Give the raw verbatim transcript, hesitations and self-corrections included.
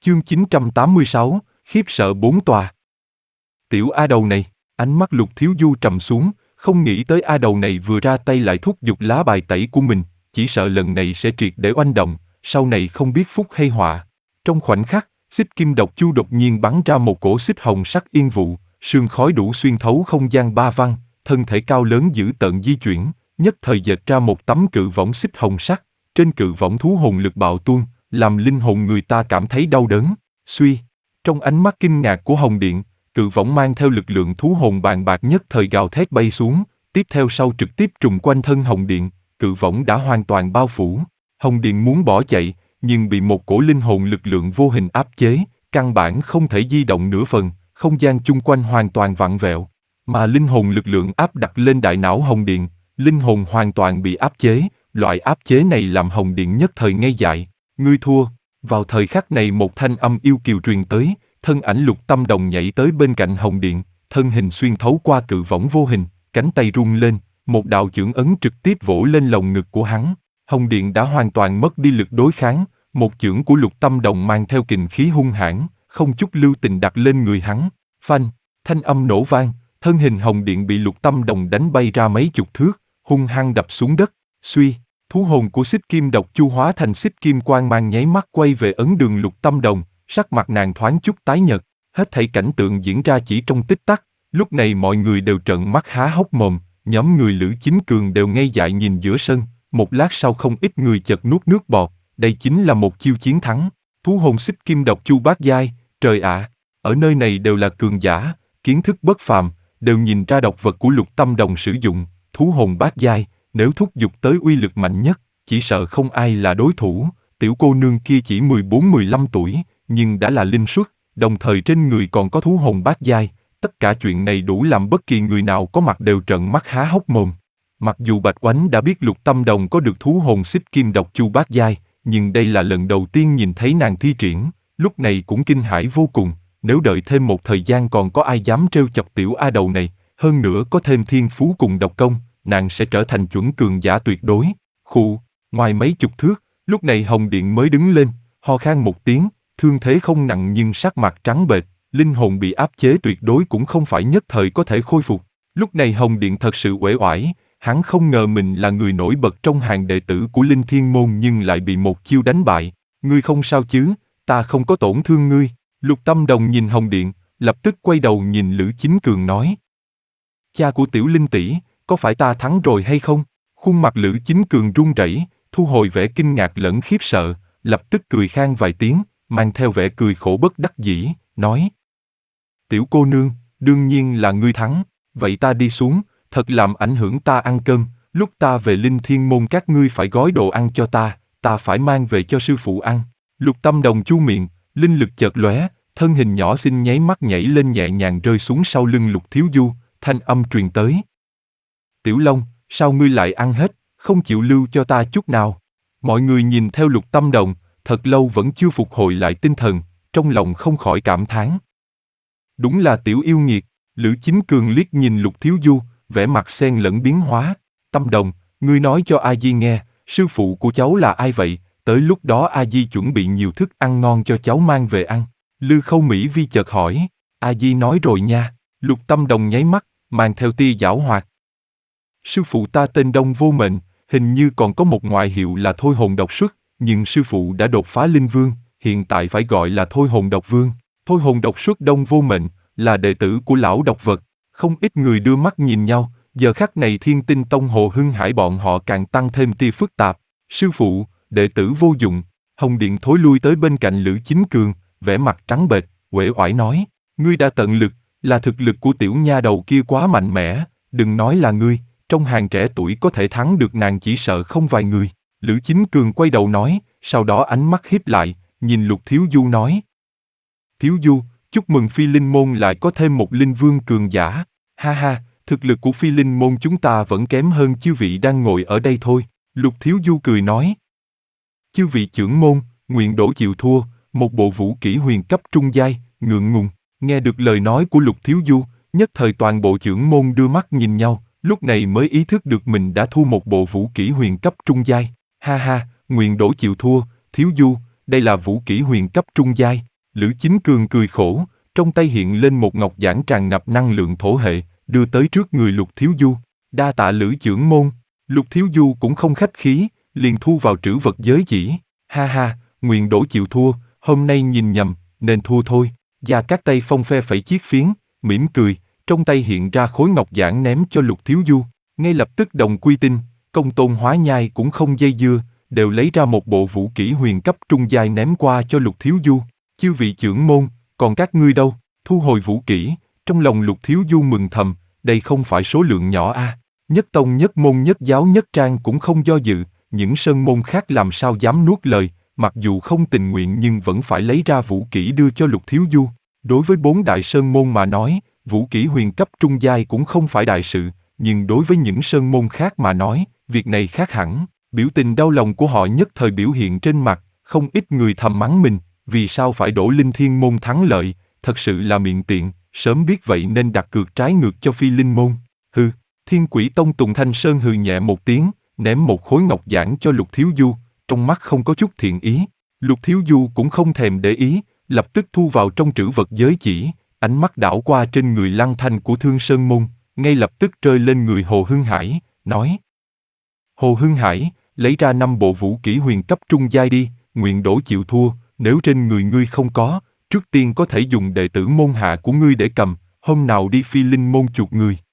Chương chín trăm tám mươi sáu, khiếp sợ bốn tòa. Tiểu A Đầu này, ánh mắt Lục Thiếu Du trầm xuống, không nghĩ tới A Đầu này vừa ra tay lại thúc giục lá bài tẩy của mình, chỉ sợ lần này sẽ triệt để oanh động, sau này không biết phúc hay họa. Trong khoảnh khắc, xích kim độc chu đột nhiên bắn ra một cổ xích hồng sắc yên vụ, sương khói đủ xuyên thấu không gian ba văn, thân thể cao lớn dữ tợn di chuyển, nhất thời dệt ra một tấm cự võng xích hồng sắc, trên cự võng thú hồn lực bạo tuôn, làm linh hồn người ta cảm thấy đau đớn. Suy, trong ánh mắt kinh ngạc của Hồng Điện, cự võng mang theo lực lượng thú hồn bàn bạc nhất thời gào thét bay xuống, tiếp theo sau trực tiếp trùng quanh thân Hồng Điện, cự võng đã hoàn toàn bao phủ. Hồng Điện muốn bỏ chạy, nhưng bị một cổ linh hồn lực lượng vô hình áp chế, căn bản không thể di động nửa phần, không gian chung quanh hoàn toàn vặn vẹo. Mà linh hồn lực lượng áp đặt lên đại não Hồng Điện, linh hồn hoàn toàn bị áp chế, loại áp chế này làm Hồng Điện nhất thời ngây dại. Ngươi thua. Vào thời khắc này một thanh âm yêu kiều truyền tới, thân ảnh Lục Tâm Đồng nhảy tới bên cạnh Hồng Điện, thân hình xuyên thấu qua cự võng vô hình, cánh tay rung lên, một đạo chưởng ấn trực tiếp vỗ lên lồng ngực của hắn. Hồng Điện đã hoàn toàn mất đi lực đối kháng, một chưởng của Lục Tâm Đồng mang theo kình khí hung hãn, không chút lưu tình đặt lên người hắn. Phanh, thanh âm nổ vang, thân hình Hồng Điện bị Lục Tâm Đồng đánh bay ra mấy chục thước, hung hăng đập xuống đất. Suy, thú hồn của xích kim độc chu hóa thành xích kim quang mang nháy mắt quay về ấn đường Lục Tâm Đồng, sắc mặt nàng thoáng chút tái nhợt. Hết thảy cảnh tượng diễn ra chỉ trong tích tắc, lúc này mọi người đều trợn mắt há hốc mồm, nhóm người Lữ Chính Cường đều ngây dại nhìn giữa sân, một lát sau không ít người chợt nuốt nước bọt, đây chính là một chiêu chiến thắng. Thú hồn xích kim độc chu bát giai, trời ạ, ở nơi này đều là cường giả, kiến thức bất phàm, đều nhìn ra độc vật của Lục Tâm Đồng sử dụng, thú hồn bát giai, nếu thúc giục tới uy lực mạnh nhất, chỉ sợ không ai là đối thủ. Tiểu cô nương kia chỉ mười bốn mười lăm tuổi, nhưng đã là linh xuất, đồng thời trên người còn có thú hồn bát giai, tất cả chuyện này đủ làm bất kỳ người nào có mặt đều trợn mắt há hốc mồm. Mặc dù Bạch Oánh đã biết Lục Tâm Đồng có được thú hồn xích kim độc chu bát giai, nhưng đây là lần đầu tiên nhìn thấy nàng thi triển, lúc này cũng kinh hãi vô cùng, nếu đợi thêm một thời gian còn có ai dám trêu chọc tiểu A Đầu này, hơn nữa có thêm thiên phú cùng độc công, nàng sẽ trở thành chuẩn cường giả tuyệt đối. Khụ, ngoài mấy chục thước, lúc này Hồng Điện mới đứng lên, ho khan một tiếng, thương thế không nặng nhưng sắc mặt trắng bệch, linh hồn bị áp chế tuyệt đối cũng không phải nhất thời có thể khôi phục. Lúc này Hồng Điện thật sự uể oải, hắn không ngờ mình là người nổi bật trong hàng đệ tử của Linh Thiên Môn nhưng lại bị một chiêu đánh bại. Ngươi không sao chứ, ta không có tổn thương ngươi. Lục Tâm Đồng nhìn Hồng Điện, lập tức quay đầu nhìn Lữ Chính Cường nói. Cha của Tiểu Linh tỷ, có phải ta thắng rồi hay không? Khuôn mặt Lữ Chính Cường run rẩy, thu hồi vẻ kinh ngạc lẫn khiếp sợ, lập tức cười khan vài tiếng, mang theo vẻ cười khổ bất đắc dĩ, nói. Tiểu cô nương, đương nhiên là ngươi thắng, vậy ta đi xuống, thật làm ảnh hưởng ta ăn cơm, lúc ta về Linh Thiên Môn các ngươi phải gói đồ ăn cho ta, ta phải mang về cho sư phụ ăn. Lục Tâm Đồng chu miệng, linh lực chợt lóe, thân hình nhỏ xinh nháy mắt nhảy lên nhẹ nhàng rơi xuống sau lưng Lục Thiếu Du, thanh âm truyền tới. Tiểu Long, sao ngươi lại ăn hết, không chịu lưu cho ta chút nào? Mọi người nhìn theo Lục Tâm Đồng, thật lâu vẫn chưa phục hồi lại tinh thần, trong lòng không khỏi cảm thán. Đúng là tiểu yêu nghiệt. Lữ Chính Cường liếc nhìn Lục Thiếu Du, vẻ mặt xen lẫn biến hóa. Tâm Đồng, ngươi nói cho A Di nghe, sư phụ của cháu là ai vậy? Tới lúc đó A Di chuẩn bị nhiều thức ăn ngon cho cháu mang về ăn. Lư Khâu Mỹ Vi chợt hỏi. A Di nói rồi nha. Lục Tâm Đồng nháy mắt, mang theo tia giảo hoạt. Sư phụ ta tên Đông Vô Mệnh, hình như còn có một ngoại hiệu là Thôi Hồn Độc Xuất, nhưng sư phụ đã đột phá Linh Vương, hiện tại phải gọi là Thôi Hồn Độc Vương. Thôi Hồn Độc Xuất Đông Vô Mệnh là đệ tử của lão độc vật. Không ít người đưa mắt nhìn nhau, giờ khắc này Thiên Tinh Tông Hồ Hưng Hải bọn họ càng tăng thêm tia phức tạp. Sư phụ, đệ tử vô dụng. Hồng Điện thối lui tới bên cạnh Lữ Chính Cường, vẻ mặt trắng bệch, uể oải nói, ngươi đã tận lực, là thực lực của tiểu nha đầu kia quá mạnh mẽ, đừng nói là ngươi, trong hàng trẻ tuổi có thể thắng được nàng chỉ sợ không vài người. Lữ Chính Cường quay đầu nói, sau đó ánh mắt híp lại, nhìn Lục Thiếu Du nói. Thiếu Du, chúc mừng Phi Linh Môn lại có thêm một linh vương cường giả. Ha ha, thực lực của Phi Linh Môn chúng ta vẫn kém hơn chư vị đang ngồi ở đây thôi. Lục Thiếu Du cười nói. Chư vị trưởng môn, nguyện đổ chịu thua, một bộ vũ kỹ huyền cấp trung giai, ngượng ngùng. Nghe được lời nói của Lục Thiếu Du, nhất thời toàn bộ trưởng môn đưa mắt nhìn nhau, lúc này mới ý thức được mình đã thua một bộ vũ kỹ huyền cấp trung giai. Ha ha, nguyện đổ chịu thua, Thiếu Du, đây là vũ kỹ huyền cấp trung giai. Lữ Chính Cường cười khổ, trong tay hiện lên một ngọc giản tràn ngập năng lượng thổ hệ, đưa tới trước người Lục Thiếu Du. Đa tạ Lữ trưởng môn. Lục Thiếu Du cũng không khách khí, liền thu vào trữ vật giới chỉ. Ha ha, Nguyền Đổ chịu thua, hôm nay nhìn nhầm, nên thua thôi. Gia Cát tay phong phe phẩy chiếc phiến, mỉm cười, trong tay hiện ra khối ngọc giản ném cho Lục Thiếu Du. Ngay lập tức đồng quy tinh, Công Tôn Hóa Nhai cũng không dây dưa, đều lấy ra một bộ vũ kỹ huyền cấp trung giai ném qua cho Lục Thiếu Du. Chư vị trưởng môn, còn các ngươi đâu? Thu hồi vũ kỹ, trong lòng Lục Thiếu Du mừng thầm, đây không phải số lượng nhỏ a. À. Nhất tông nhất môn nhất giáo nhất trang cũng không do dự, những sơn môn khác làm sao dám nuốt lời, mặc dù không tình nguyện nhưng vẫn phải lấy ra vũ kỹ đưa cho Lục Thiếu Du. Đối với bốn đại sơn môn mà nói, vũ kỹ huyền cấp trung giai cũng không phải đại sự, nhưng đối với những sơn môn khác mà nói, việc này khác hẳn. Biểu tình đau lòng của họ nhất thời biểu hiện trên mặt, không ít người thầm mắng mình, vì sao phải đổ Linh Thiên môn thắng lợi, thật sự là miệng tiện, sớm biết vậy nên đặt cược trái ngược cho Phi Linh môn. Hừ, Thiên Quỷ Tông Tùng Thanh Sơn hừ nhẹ một tiếng, ném một khối ngọc giản cho Lục Thiếu Du, trong mắt không có chút thiện ý. Lục Thiếu Du cũng không thèm để ý, lập tức thu vào trong trữ vật giới chỉ, ánh mắt đảo qua trên người Lăng Thanh của Thương Sơn môn, ngay lập tức rơi lên người Hồ Hưng Hải, nói: Hồ Hưng Hải, lấy ra năm bộ vũ kỹ huyền cấp trung giai đi, Nguyện Đổ chịu thua, nếu trên người ngươi không có, trước tiên có thể dùng đệ tử môn hạ của ngươi để cầm, hôm nào đi Phi Linh môn chuộc người.